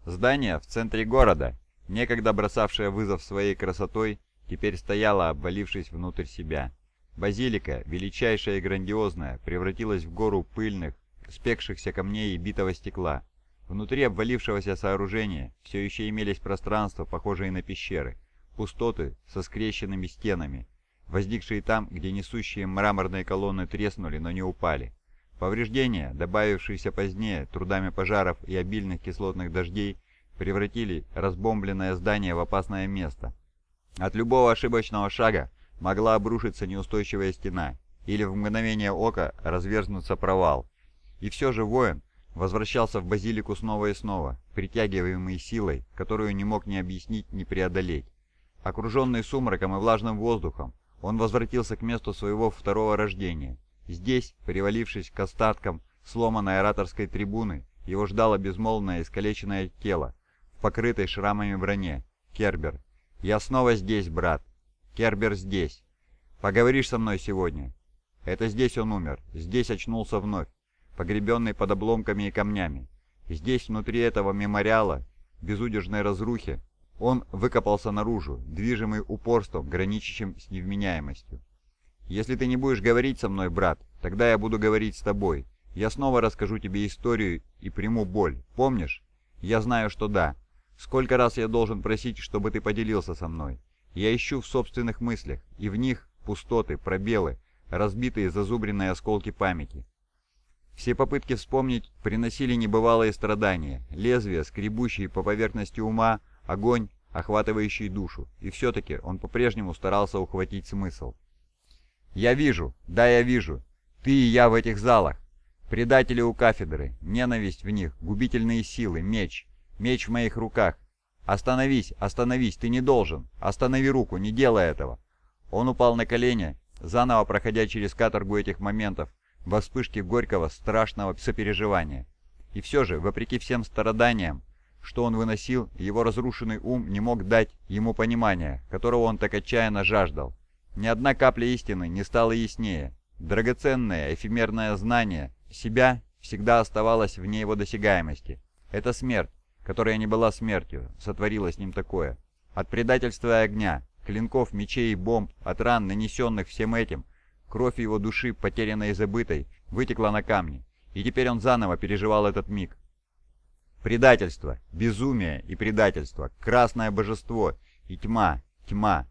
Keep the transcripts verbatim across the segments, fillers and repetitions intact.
Здание в центре города, некогда бросавшее вызов своей красотой, теперь стояло, обвалившись внутрь себя. Базилика, величайшая и грандиозная, превратилась в гору пыльных, спекшихся камней и битого стекла. Внутри обвалившегося сооружения все еще имелись пространства, похожие на пещеры, пустоты со скрещенными стенами, возникшие там, где несущие мраморные колонны треснули, но не упали. Повреждения, добавившиеся позднее трудами пожаров и обильных кислотных дождей, превратили разбомбленное здание в опасное место. От любого ошибочного шага могла обрушиться неустойчивая стена, или в мгновение ока разверзнуться провал. И все же воин возвращался в базилику снова и снова, притягиваемый силой, которую не мог ни объяснить, ни преодолеть. Окруженный сумраком и влажным воздухом, он возвратился к месту своего второго рождения. Здесь, привалившись к остаткам сломанной ораторской трибуны, его ждало безмолвное искалеченное тело в покрытой шрамами броне. Кербер. «Я снова здесь, брат. Кербер здесь. Поговоришь со мной сегодня?» Это здесь он умер, здесь очнулся вновь, погребенный под обломками и камнями. Здесь, внутри этого мемориала, безудержной разрухи, он выкопался наружу, движимый упорством, граничащим с невменяемостью. «Если ты не будешь говорить со мной, брат, тогда я буду говорить с тобой. Я снова расскажу тебе историю и приму боль. Помнишь? Я знаю, что да. Сколько раз я должен просить, чтобы ты поделился со мной? Я ищу в собственных мыслях, и в них пустоты, пробелы, разбитые зазубренные осколки памяти. Все попытки вспомнить приносили небывалые страдания, лезвия, скребущие по поверхности ума, огонь, охватывающий душу, и все-таки он по-прежнему старался ухватить смысл. «Я вижу, да, я вижу. Ты и я в этих залах. Предатели у кафедры, ненависть в них, губительные силы, меч. Меч в моих руках. Остановись, остановись, ты не должен. Останови руку, не делай этого». Он упал на колени, заново проходя через каторгу этих моментов, во вспышке горького, страшного сопереживания. И все же, вопреки всем страданиям, что он выносил, его разрушенный ум не мог дать ему понимания, которого он так отчаянно жаждал. Ни одна капля истины не стала яснее. Драгоценное, эфемерное знание себя всегда оставалось вне его досягаемости. Эта смерть, которая не была смертью, сотворила с ним такое. От предательства и огня, клинков, мечей и бомб, от ран, нанесенных всем этим, кровь его души, потерянной и забытой, вытекла на камни, и теперь он заново переживал этот миг. Предательство, безумие и предательство, красное божество и тьма, тьма.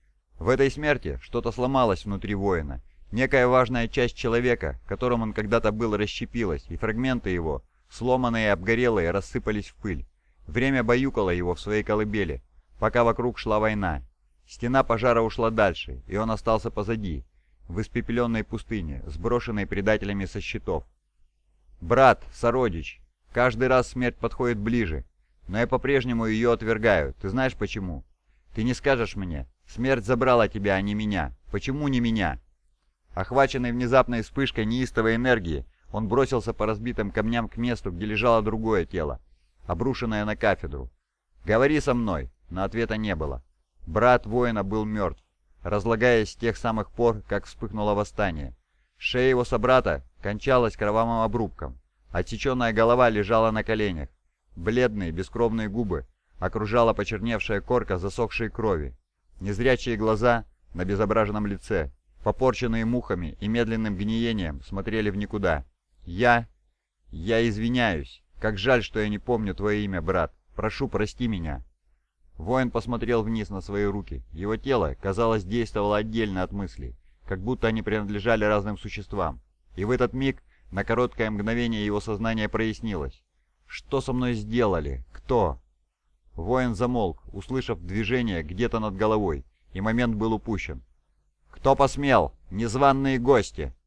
В этой смерти что-то сломалось внутри воина. Некая важная часть человека, которым он когда-то был, расщепилась, и фрагменты его, сломанные и обгорелые, рассыпались в пыль. Время баюкало его в своей колыбели, пока вокруг шла война. Стена пожара ушла дальше, и он остался позади, в испепеленной пустыне, сброшенной предателями со щитов. «Брат, сородич, каждый раз смерть подходит ближе, но я по-прежнему ее отвергаю. Ты знаешь почему? Ты не скажешь мне? Смерть забрала тебя, а не меня. Почему не меня?» Охваченный внезапной вспышкой неистовой энергии, он бросился по разбитым камням к месту, где лежало другое тело, обрушенное на кафедру. «Говори со мной!» Но ответа не было. Брат воина был мертв, разлагаясь с тех самых пор, как вспыхнуло восстание. Шея его собрата кончалась кровавым обрубком. Отсеченная голова лежала на коленях. Бледные, бескровные губы окружала почерневшая корка засохшей крови. Незрячие глаза на обезображенном лице, попорченные мухами и медленным гниением, смотрели в никуда. «Я... я извиняюсь. Как жаль, что я не помню твое имя, брат. Прошу, прости меня». Воин посмотрел вниз на свои руки. Его тело, казалось, действовало отдельно от мыслей, как будто они принадлежали разным существам. И в этот миг, на короткое мгновение, его сознание прояснилось. «Что со мной сделали? Кто?» Воин замолк, услышав движение где-то над головой, и момент был упущен. «Кто посмел? Незваные гости!»